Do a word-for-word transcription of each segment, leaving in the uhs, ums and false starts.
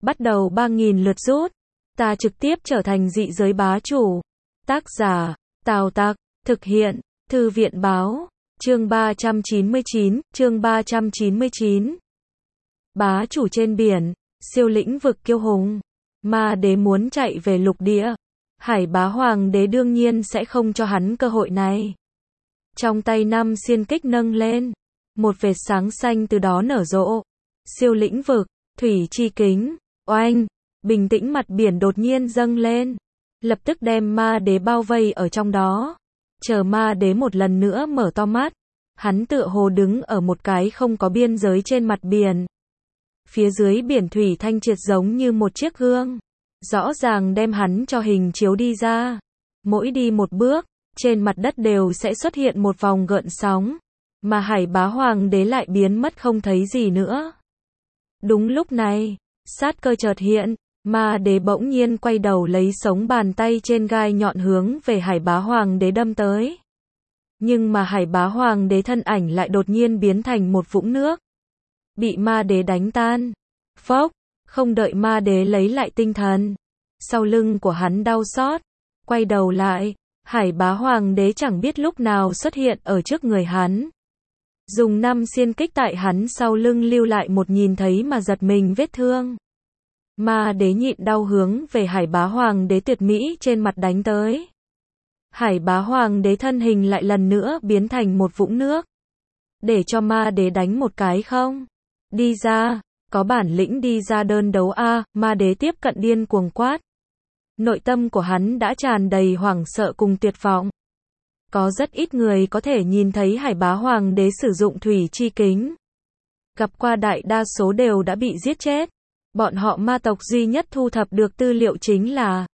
bắt đầu ba nghìn lượt rút. Ta trực tiếp trở thành dị giới bá chủ. Tác giả, Tào Tặc, thực hiện, Thư viện báo, chương ba trăm chín mươi chín, chương ba trăm chín mươi chín. Bá chủ trên biển, siêu lĩnh vực kiêu hùng. Ma đế muốn chạy về lục địa. Hải bá hoàng đế đương nhiên sẽ không cho hắn cơ hội này. Trong tay năm xiên kích nâng lên. Một vệt sáng xanh từ đó nở rộ. Siêu lĩnh vực, thủy chi kính, oanh, bình tĩnh mặt biển đột nhiên dâng lên. Lập tức đem ma đế bao vây ở trong đó. Chờ ma đế một lần nữa mở to mắt. Hắn tựa hồ đứng ở một cái không có biên giới trên mặt biển. Phía dưới biển thủy thanh triệt giống như một chiếc gương. Rõ ràng đem hắn cho hình chiếu đi ra. Mỗi đi một bước, trên mặt đất đều sẽ xuất hiện một vòng gợn sóng. Mà hải bá hoàng đế lại biến mất không thấy gì nữa. Đúng lúc này, sát cơ chợt hiện, ma đế bỗng nhiên quay đầu lấy sống bàn tay trên gai nhọn hướng về hải bá hoàng đế đâm tới. Nhưng mà hải bá hoàng đế thân ảnh lại đột nhiên biến thành một vũng nước. Bị ma đế đánh tan. Phốc, không đợi ma đế lấy lại tinh thần. Sau lưng của hắn đau xót. Quay đầu lại, hải bá hoàng đế chẳng biết lúc nào xuất hiện ở trước người hắn. Dùng năm xiên kích tại hắn sau lưng lưu lại một nhìn thấy mà giật mình vết thương. Ma đế nhịn đau hướng về hải bá hoàng đế tuyệt mỹ trên mặt đánh tới. Hải bá hoàng đế thân hình lại lần nữa biến thành một vũng nước. Để cho ma đế đánh một cái không? Đi ra, có bản lĩnh đi ra đơn đấu a, ma đế tiếp cận điên cuồng quát. Nội tâm của hắn đã tràn đầy hoảng sợ cùng tuyệt vọng. Có rất ít người có thể nhìn thấy hải bá hoàng đế sử dụng thủy chi kính. Gặp qua đại đa số đều đã bị giết chết. Bọn họ ma tộc duy nhất thu thập được tư liệu chính là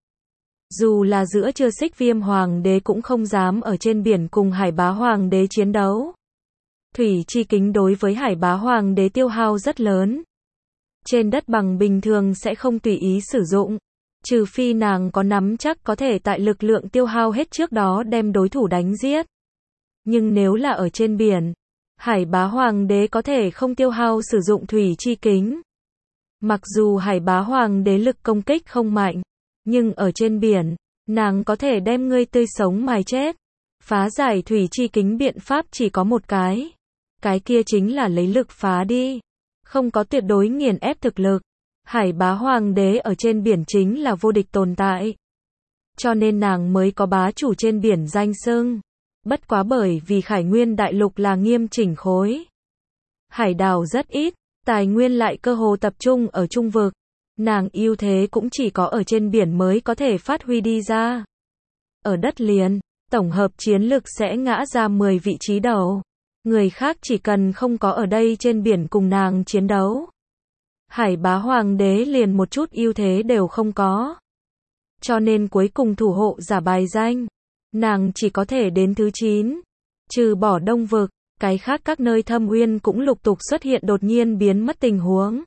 dù là giữa chưa xích viêm hoàng đế cũng không dám ở trên biển cùng hải bá hoàng đế chiến đấu. Thủy chi kính đối với hải bá hoàng đế tiêu hao rất lớn. Trên đất bằng bình thường sẽ không tùy ý sử dụng. Trừ phi nàng có nắm chắc có thể tại lực lượng tiêu hao hết trước đó đem đối thủ đánh giết. Nhưng nếu là ở trên biển, hải bá hoàng đế có thể không tiêu hao sử dụng thủy chi kính. Mặc dù hải bá hoàng đế lực công kích không mạnh, nhưng ở trên biển, nàng có thể đem ngươi tươi sống mài chết. Phá giải thủy chi kính biện pháp chỉ có một cái. Cái kia chính là lấy lực phá đi. Không có tuyệt đối nghiền ép thực lực. Hải bá hoàng đế ở trên biển chính là vô địch tồn tại. Cho nên nàng mới có bá chủ trên biển danh xưng. Bất quá bởi vì Khải Nguyên đại lục là nghiêm chỉnh khối. Hải đảo rất ít, tài nguyên lại cơ hồ tập trung ở trung vực. Nàng ưu thế cũng chỉ có ở trên biển mới có thể phát huy đi ra. Ở đất liền, tổng hợp chiến lực sẽ ngã ra mười vị trí đầu. Người khác chỉ cần không có ở đây trên biển cùng nàng chiến đấu. Hải bá hoàng đế liền một chút ưu thế đều không có. Cho nên cuối cùng thủ hộ giả bài danh. Nàng chỉ có thể đến thứ chín. Trừ bỏ đông vực, cái khác các nơi thâm uyên cũng lục tục xuất hiện đột nhiên biến mất tình huống.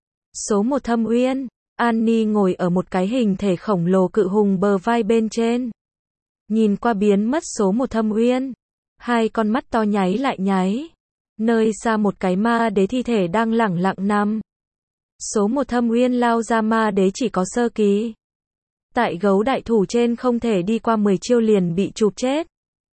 Số một thâm uyên, Annie ngồi ở một cái hình thể khổng lồ cự hùng bờ vai bên trên. Nhìn qua biến mất số một thâm uyên. Hai con mắt to nháy lại nháy. Nơi xa một cái ma đế thi thể đang lẳng lặng nằm. Số một thâm uyên lao ra ma đế chỉ có sơ kỳ. Tại gấu đại thủ trên không thể đi qua mười chiêu liền bị chụp chết.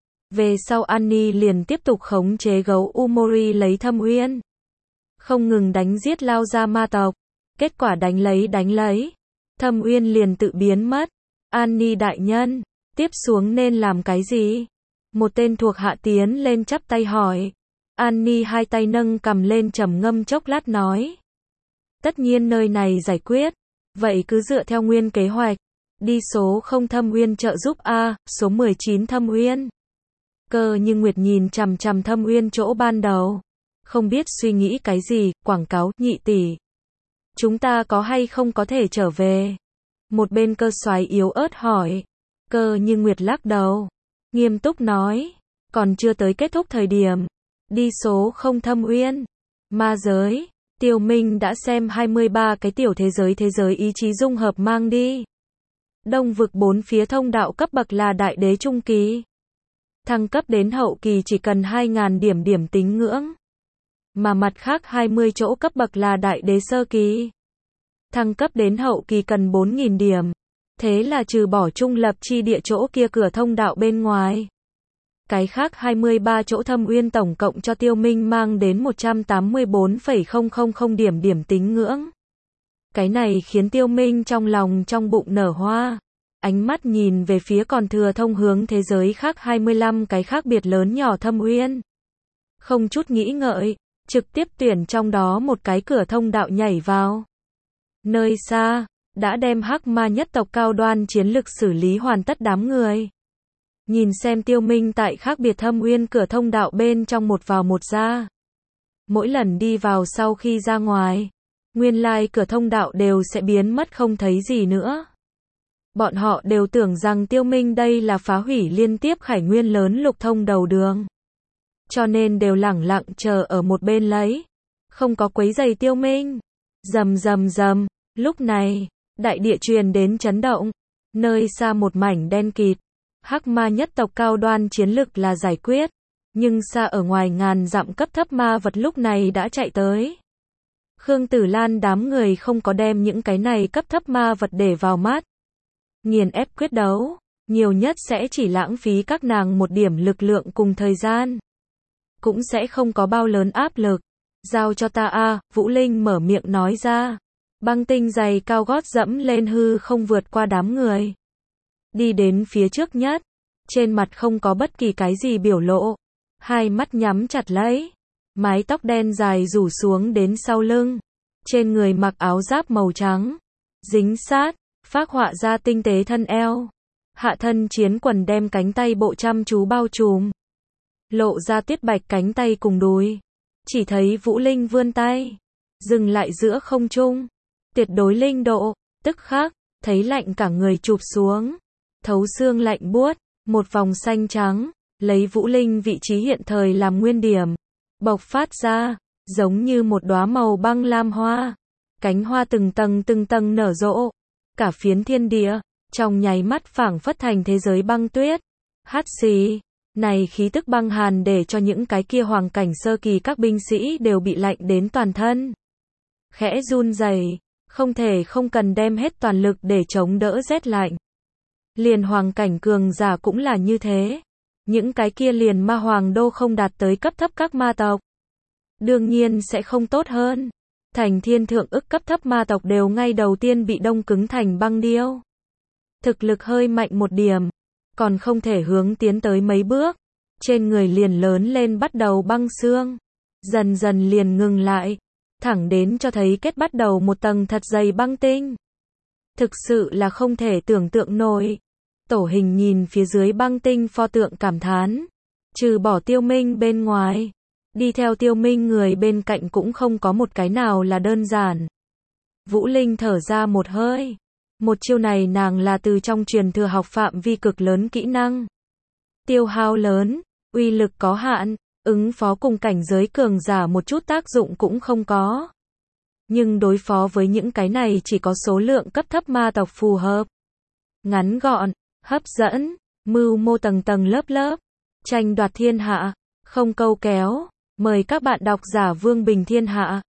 Về sau Annie liền tiếp tục khống chế gấu Umori lấy thâm uyên. Không ngừng đánh giết lao ra ma tộc. Kết quả đánh lấy đánh lấy. Thâm uyên liền tự biến mất. Annie đại nhân, tiếp xuống nên làm cái gì? Một tên thuộc hạ tiến lên chắp tay hỏi. Annie hai tay nâng cầm lên trầm ngâm chốc lát nói. Tất nhiên nơi này giải quyết. Vậy cứ dựa theo nguyên kế hoạch. Đi số không thâm uyên trợ giúp A, số mười chín thâm uyên. Cơ như Nguyệt nhìn chằm chằm thâm uyên chỗ ban đầu. Không biết suy nghĩ cái gì, quảng cáo, nhị tỷ. Chúng ta có hay không có thể trở về? Một bên cơ soái yếu ớt hỏi. Cơ như Nguyệt lắc đầu. Nghiêm túc nói. Còn chưa tới kết thúc thời điểm. Đi số không thâm uyên. Ma giới. Tiêu Minh đã xem hai mươi ba cái tiểu thế giới thế giới ý chí dung hợp mang đi. Đông vực bốn phía thông đạo cấp bậc là đại đế trung kỳ. Thăng cấp đến hậu kỳ chỉ cần hai nghìn điểm điểm tính ngưỡng. Mà mặt khác hai mươi chỗ cấp bậc là đại đế sơ kỳ. thăng cấp đến hậu kỳ cần bốn nghìn điểm. Thế là trừ bỏ trung lập chi địa chỗ kia cửa thông đạo bên ngoài. Cái khác hai mươi ba chỗ thâm uyên tổng cộng cho Tiêu Minh mang đến một trăm tám mươi bốn phẩy không không không điểm điểm tính ngưỡng. Cái này khiến Tiêu Minh trong lòng trong bụng nở hoa. Ánh mắt nhìn về phía còn thừa thông hướng thế giới khác hai mươi lăm cái khác biệt lớn nhỏ thâm uyên. Không chút nghĩ ngợi, trực tiếp tuyển trong đó một cái cửa thông đạo nhảy vào. Nơi xa, đã đem hắc ma nhất tộc cao đoan chiến lực xử lý hoàn tất đám người. Nhìn xem Tiêu Minh tại khác biệt thâm uyên cửa thông đạo bên trong một vào một ra. Mỗi lần đi vào sau khi ra ngoài, nguyên lai cửa thông đạo đều sẽ biến mất không thấy gì nữa. Bọn họ đều tưởng rằng Tiêu Minh đây là phá hủy liên tiếp khải nguyên lớn lục thông đầu đường. Cho nên đều lẳng lặng chờ ở một bên lấy. Không có quấy giày Tiêu Minh. Rầm rầm rầm, lúc này, đại địa truyền đến chấn động. Nơi xa một mảnh đen kịt. Hắc ma nhất tộc cao đoan chiến lực là giải quyết. Nhưng xa ở ngoài ngàn dặm cấp thấp ma vật lúc này đã chạy tới. Khương Tử Lan đám người không có đem những cái này cấp thấp ma vật để vào mắt. Nghiền ép quyết đấu, nhiều nhất sẽ chỉ lãng phí các nàng một điểm lực lượng cùng thời gian. Cũng sẽ không có bao lớn áp lực. Giao cho ta a, Vũ Linh mở miệng nói ra. Băng tinh giày cao gót dẫm lên hư không vượt qua đám người. Đi đến phía trước nhất. Trên mặt không có bất kỳ cái gì biểu lộ. Hai mắt nhắm chặt lấy. Mái tóc đen dài rủ xuống đến sau lưng. Trên người mặc áo giáp màu trắng. Dính sát, phác họa ra tinh tế thân eo. Hạ thân chiến quần đem cánh tay bộ chăm chú bao trùm. Lộ ra tuyết bạch cánh tay cùng đùi. Chỉ thấy Vũ Linh vươn tay. Dừng lại giữa không trung. Tuyệt đối linh độ. Tức khắc, thấy lạnh cả người chụp xuống. Thấu xương lạnh buốt. Một vòng xanh trắng. Lấy Vũ Linh vị trí hiện thời làm nguyên điểm. Bộc phát ra. Giống như một đóa màu băng lam hoa. Cánh hoa từng tầng từng tầng nở rộ. Cả phiến thiên địa. Trong nháy mắt phảng phất thành thế giới băng tuyết. Hát xì. Này khí tức băng hàn để cho những cái kia hoàng cảnh sơ kỳ các binh sĩ đều bị lạnh đến toàn thân. Khẽ run rẩy, không thể không cần đem hết toàn lực để chống đỡ rét lạnh. Liền hoàng cảnh cường giả cũng là như thế. Những cái kia liền ma hoàng đô không đạt tới cấp thấp các ma tộc. Đương nhiên sẽ không tốt hơn. Thành thiên thượng ức cấp thấp ma tộc đều ngay đầu tiên bị đông cứng thành băng điêu. Thực lực hơi mạnh một điểm. Còn không thể hướng tiến tới mấy bước. Trên người liền lớn lên bắt đầu băng xương. Dần dần liền ngừng lại. Thẳng đến cho thấy kết bắt đầu một tầng thật dày băng tinh. Thực sự là không thể tưởng tượng nổi. Tổ hình nhìn phía dưới băng tinh pho tượng cảm thán. Trừ bỏ Tiêu Minh bên ngoài. Đi theo Tiêu Minh người bên cạnh cũng không có một cái nào là đơn giản. Vũ Linh thở ra một hơi. Một chiêu này nàng là từ trong truyền thừa học phạm vi cực lớn kỹ năng. Tiêu hao lớn, uy lực có hạn, ứng phó cùng cảnh giới cường giả một chút tác dụng cũng không có. Nhưng đối phó với những cái này chỉ có số lượng cấp thấp ma tộc phù hợp. Ngắn gọn, hấp dẫn, mưu mô tầng tầng lớp lớp, tranh đoạt thiên hạ, không câu kéo. Mời các bạn đọc giả Vương Bình Thiên Hạ.